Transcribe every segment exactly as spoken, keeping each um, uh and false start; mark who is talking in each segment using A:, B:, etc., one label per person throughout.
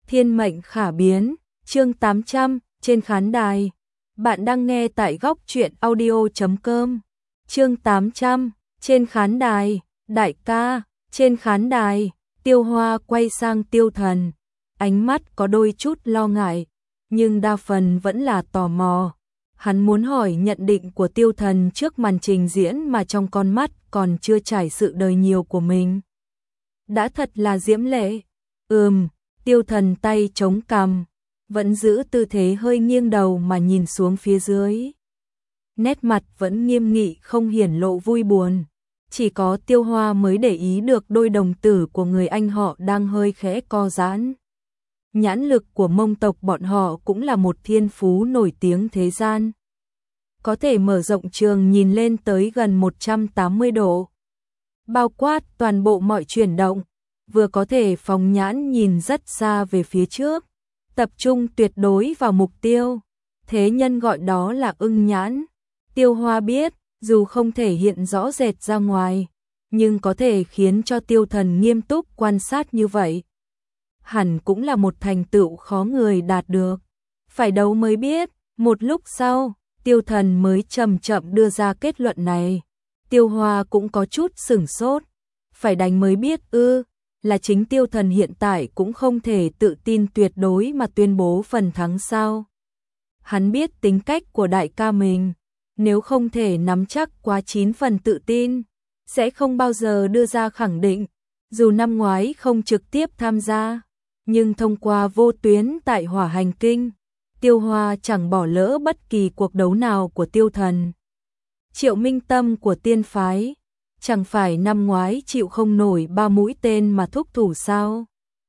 A: Thiên mệnh khả biến, chương tám trăm, trên khán đài. Bạn đang nghe tại góc truyện audio chấm com. Chương tám trăm, trên khán đài, đại ca, trên khán đài, Tiêu Hoa quay sang Tiêu Thần, ánh mắt có đôi chút lo ngại, nhưng đa phần vẫn là tò mò. Hắn muốn hỏi nhận định của Tiêu Thần trước màn trình diễn mà trong con mắt còn chưa trải sự đời nhiều của mình. Đã thật là diễm lệ. Ừm, Tiêu Thần tay chống cằm, vẫn giữ tư thế hơi nghiêng đầu mà nhìn xuống phía dưới. Nét mặt vẫn nghiêm nghị không hiển lộ vui buồn. Chỉ có Tiêu Hoa mới để ý được đôi đồng tử của người anh họ đang hơi khẽ co giãn. Nhãn lực của Mông tộc bọn họ cũng là một thiên phú nổi tiếng thế gian. Có thể mở rộng trường nhìn lên tới gần một trăm tám mươi độ. Bao quát toàn bộ mọi chuyển động, vừa có thể phóng nhãn nhìn rất xa về phía trước, tập trung tuyệt đối vào mục tiêu. Thế nhân gọi đó là ưng nhãn. Tiêu Hoa biết, dù không thể hiện rõ rệt ra ngoài, nhưng có thể khiến cho Tiêu Thần nghiêm túc quan sát như vậy. Hẳn cũng là một thành tựu khó người đạt được. Phải đấu mới biết. Một lúc sau, Tiêu Thần mới chậm chậm đưa ra kết luận này. Tiêu Hoa cũng có chút sửng sốt. Phải đánh mới biết ư, là chính Tiêu Thần hiện tại cũng không thể tự tin tuyệt đối mà tuyên bố phần thắng sao. Hắn biết tính cách của đại ca mình, nếu không thể nắm chắc quá chín phần tự tin, sẽ không bao giờ đưa ra khẳng định. Dù năm ngoái không trực tiếp tham gia, nhưng thông qua vô tuyến tại Hỏa Hành Kinh, Tiêu Hoa chẳng bỏ lỡ bất kỳ cuộc đấu nào của Tiêu Thần. Triệu Minh Tâm của tiên phái, chẳng phải năm ngoái chịu không nổi ba mũi tên mà thúc thủ sao?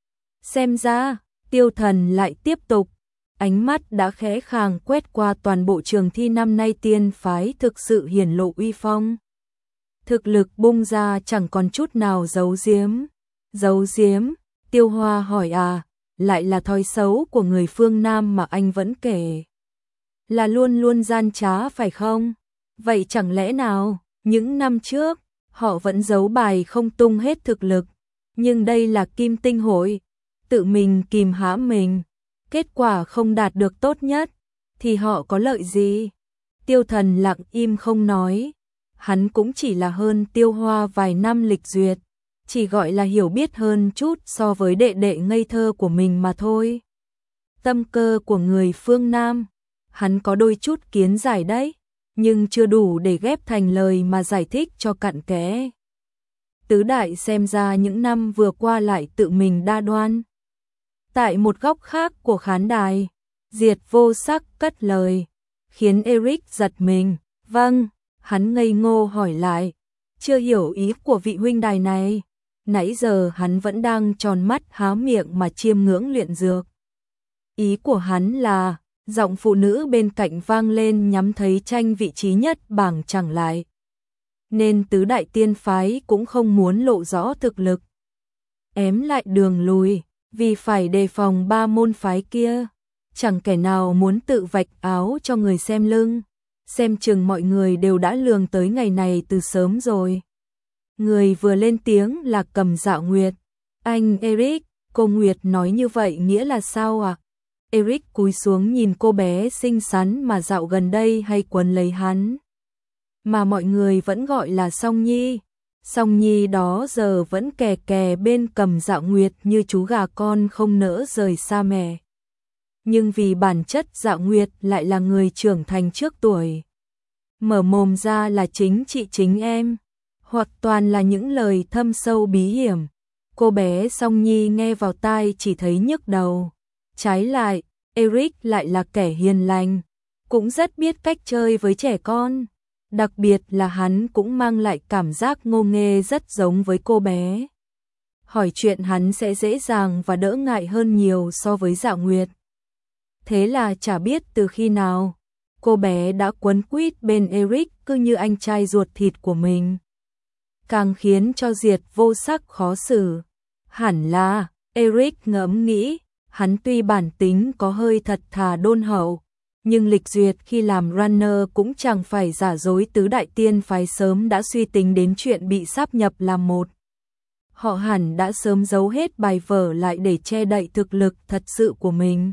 A: Xem ra, Tiêu Thần lại tiếp tục, ánh mắt đã khẽ khàng quét qua toàn bộ trường thi năm nay tiên phái thực sự hiển lộ uy phong. Thực lực bung ra chẳng còn chút nào giấu giếm. Giấu giếm, Tiêu Hoa hỏi à, lại là thói xấu của người phương Nam mà anh vẫn kể. Là luôn luôn gian trá phải không? Vậy chẳng lẽ nào, những năm trước, họ vẫn giấu bài không tung hết thực lực, nhưng đây là Kim Tinh hội, tự mình kìm hãm mình, kết quả không đạt được tốt nhất, thì họ có lợi gì? Tiêu Thần lặng im không nói, hắn cũng chỉ là hơn Tiêu Hoa vài năm lịch duyệt, chỉ gọi là hiểu biết hơn chút so với đệ đệ ngây thơ của mình mà thôi. Tâm cơ của người phương Nam, hắn có đôi chút kiến giải đấy, nhưng chưa đủ để ghép thành lời mà giải thích cho cặn kẽ. Tứ đại xem ra những năm vừa qua lại tự mình đa đoan. Tại một góc khác của khán đài, Diệt Vô Sắc cất lời, khiến Eric giật mình. Vâng, hắn ngây ngô hỏi lại, chưa hiểu ý của vị huynh đài này. Nãy giờ hắn vẫn đang tròn mắt há miệng mà chiêm ngưỡng luyện dược. Ý của hắn là, giọng phụ nữ bên cạnh vang lên nhắm thấy tranh vị trí nhất bảng chẳng lại. Nên tứ đại tiên phái cũng không muốn lộ rõ thực lực. Ém lại đường lùi, vì phải đề phòng ba môn phái kia. Chẳng kẻ nào muốn tự vạch áo cho người xem lưng. Xem chừng mọi người đều đã lường tới ngày này từ sớm rồi. Người vừa lên tiếng là Cầm Dạo Nguyệt. Anh Eric, cô Nguyệt nói như vậy nghĩa là sao ạ? À? Eric cúi xuống nhìn cô bé xinh xắn mà dạo gần đây hay quấn lấy hắn. Mà mọi người vẫn gọi là Song Nhi. Song Nhi đó giờ vẫn kè kè bên Cầm Dạo Nguyệt như chú gà con không nỡ rời xa mẹ. Nhưng vì bản chất Dạo Nguyệt lại là người trưởng thành trước tuổi. Mở mồm ra là chính chị chính em, hoặc toàn là những lời thâm sâu bí hiểm. Cô bé Song Nhi nghe vào tai chỉ thấy nhức đầu. Trái lại, Eric lại là kẻ hiền lành, cũng rất biết cách chơi với trẻ con. Đặc biệt là hắn cũng mang lại cảm giác ngô nghê rất giống với cô bé. Hỏi chuyện hắn sẽ dễ dàng và đỡ ngại hơn nhiều so với Dạo Nguyệt. Thế là chả biết từ khi nào, cô bé đã quấn quýt bên Eric cứ như anh trai ruột thịt của mình. Càng khiến cho Diệt Vô Sắc khó xử. Hẳn là, Eric ngẫm nghĩ, hắn tuy bản tính có hơi thật thà đôn hậu, nhưng lịch duyệt khi làm runner cũng chẳng phải giả dối tứ đại tiên phái sớm đã suy tính đến chuyện bị sáp nhập làm một. họ hẳn đã sớm giấu hết bài vở lại để che đậy thực lực thật sự của mình.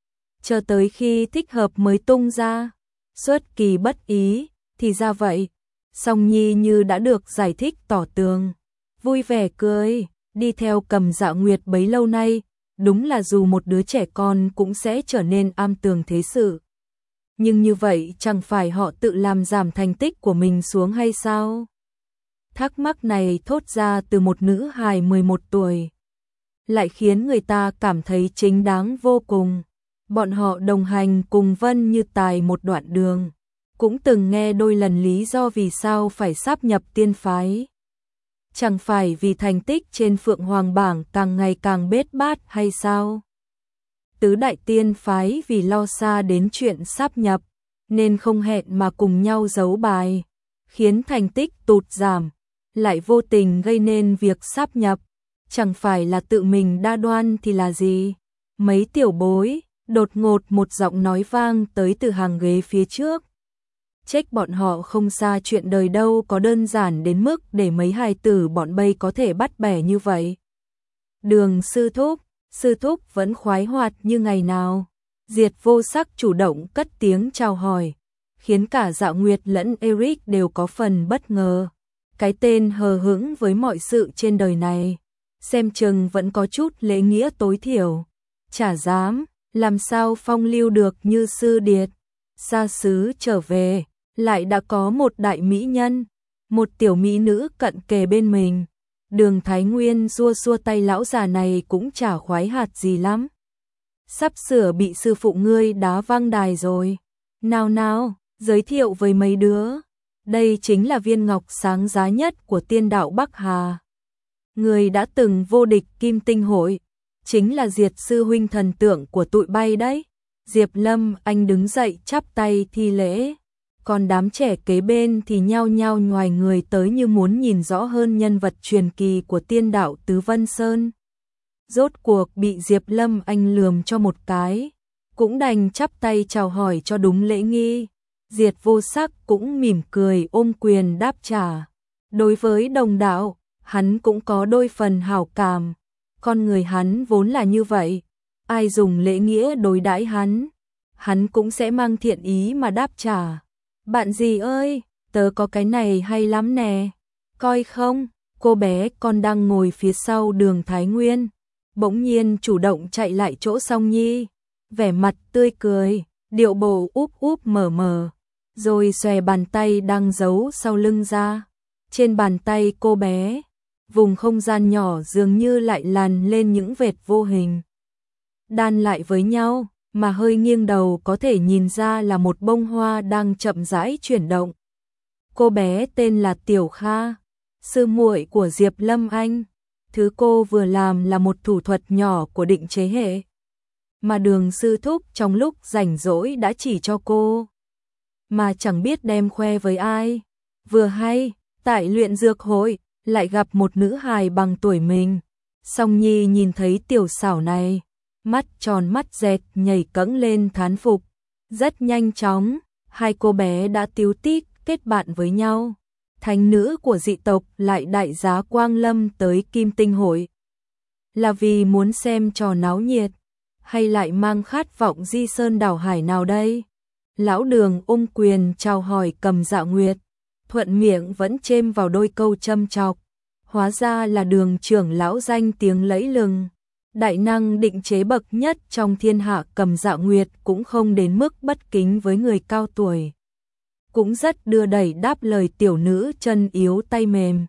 A: Chờ tới khi thích hợp mới tung ra, xuất kỳ bất ý, thì ra vậy. Song Nhi như đã được giải thích tỏ tường, vui vẻ cười, đi theo Cầm Dạ Nguyệt bấy lâu nay, đúng là dù một đứa trẻ con cũng sẽ trở nên am tường thế sự. Nhưng như vậy chẳng phải họ tự làm giảm thành tích của mình xuống hay sao? Thắc mắc này thốt ra từ một nữ hài mười một tuổi, lại khiến người ta cảm thấy chính đáng vô cùng. Bọn họ đồng hành cùng Vân Như Tài một đoạn đường, cũng từng nghe đôi lần lý do vì sao phải sáp nhập tiên phái. Chẳng phải vì thành tích trên Phượng Hoàng bảng càng ngày càng bết bát hay sao? Tứ đại tiên phái vì lo xa đến chuyện sáp nhập, nên không hẹn mà cùng nhau giấu bài, khiến thành tích tụt giảm, lại vô tình gây nên việc sáp nhập. Chẳng phải là tự mình đa đoan thì là gì? Mấy tiểu bối, đột ngột một giọng nói vang tới từ hàng ghế phía trước. Trách bọn họ không xa chuyện đời đâu có đơn giản đến mức để mấy hài tử bọn bây có thể bắt bẻ như vậy. Đường sư thúc, sư thúc vẫn khoái hoạt như ngày nào. Diệt Vô Sắc chủ động cất tiếng chào hỏi, khiến cả Dạ Nguyệt lẫn Eric đều có phần bất ngờ. Cái tên hờ hững với mọi sự trên đời này, xem chừng vẫn có chút lễ nghĩa tối thiểu. Chả dám, làm sao phong lưu được như sư điệt. Xa xứ trở về, lại đã có một đại mỹ nhân, một tiểu mỹ nữ cận kề bên mình. Đường Thái Nguyên xua xua tay, lão già này cũng chả khoái hạt gì lắm. Sắp sửa bị sư phụ ngươi đá văng đài rồi. Nào nào, giới thiệu với mấy đứa. Đây chính là viên ngọc sáng giá nhất của tiên đạo Bắc Hà. Người đã từng vô địch Kim Tinh hội, chính là Diệt sư huynh thần tượng của tụi bay đấy. Diệp Lâm Anh đứng dậy chắp tay thi lễ, còn đám trẻ kế bên thì nhao nhao ngoài người tới như muốn nhìn rõ hơn nhân vật truyền kỳ của tiên đạo Tứ Vân Sơn. Rốt cuộc bị Diệp Lâm Anh lườm cho một cái, cũng đành chắp tay chào hỏi cho đúng lễ nghi. Diệt Vô Sắc cũng mỉm cười ôm quyền đáp trả. Đối với đồng đạo, hắn cũng có đôi phần hảo cảm. Con người hắn vốn là như vậy, ai dùng lễ nghĩa đối đãi hắn, hắn cũng sẽ mang thiện ý mà đáp trả. Bạn gì ơi, tớ có cái này hay lắm nè, coi không? Cô bé con đang ngồi phía sau Đường Thái Nguyên, bỗng nhiên chủ động chạy lại chỗ Song Nhi, vẻ mặt tươi cười, điệu bộ úp úp mở mở, rồi xòe bàn tay đang giấu sau lưng ra. Trên bàn tay cô bé, vùng không gian nhỏ dường như lại làn lên những vệt vô hình, đan lại với nhau, mà hơi nghiêng đầu có thể nhìn ra là một bông hoa đang chậm rãi chuyển động. Cô bé tên là Tiểu Kha, sư muội của Diệp Lâm Anh. Thứ cô vừa làm là một thủ thuật nhỏ của định chế hệ, mà Đường sư thúc trong lúc rảnh rỗi đã chỉ cho cô, mà chẳng biết đem khoe với ai. Vừa hay, tại luyện dược hội, lại gặp một nữ hài bằng tuổi mình. Song Nhi nhìn thấy tiểu xảo này, mắt tròn mắt dẹt nhảy cẫng lên thán phục. Rất nhanh chóng, hai cô bé đã tíu tít kết bạn với nhau. Thánh nữ của dị tộc lại đại giá quang lâm tới Kim Tinh hội, là vì muốn xem trò náo nhiệt, hay lại mang khát vọng di sơn đảo hải nào đây? Lão Đường ôm quyền chào hỏi Cầm Dạ Nguyệt, thuận miệng vẫn chêm vào đôi câu châm chọc. Hóa ra là Đường trưởng lão danh tiếng lẫy lừng, đại năng định chế bậc nhất trong thiên hạ. Cầm Dạ Nguyệt cũng không đến mức bất kính với người cao tuổi, cũng rất đưa đẩy đáp lời tiểu nữ chân yếu tay mềm,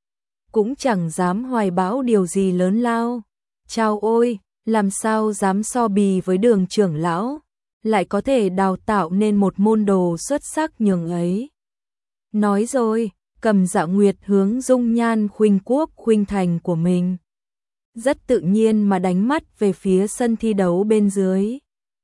A: cũng chẳng dám hoài bão điều gì lớn lao. Chao ôi, làm sao dám so bì với Đường trưởng lão, lại có thể đào tạo nên một môn đồ xuất sắc nhường ấy. Nói rồi, Cầm Dạ Nguyệt hướng dung nhan khuynh quốc khuynh thành của mình, rất tự nhiên mà đánh mắt về phía sân thi đấu bên dưới,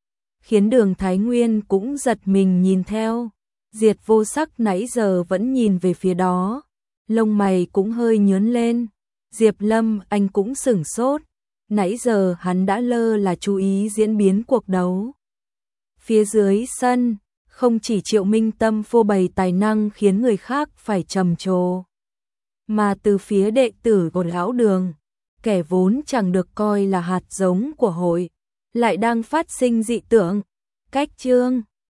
A: khiến Đường Thái Nguyên cũng giật mình nhìn theo. Diệt Vô Sắc nãy giờ vẫn nhìn về phía đó, lông mày cũng hơi nhướng lên. Diệp Lâm Anh cũng sửng sốt, nãy giờ hắn đã lơ là chú ý diễn biến cuộc đấu. Phía dưới sân, không chỉ Triệu Minh Tâm phô bày tài năng khiến người khác phải trầm trồ, mà từ phía đệ tử của lão Đường, kẻ vốn chẳng được coi là hạt giống của hội, lại đang phát sinh dị tượng. Cách chương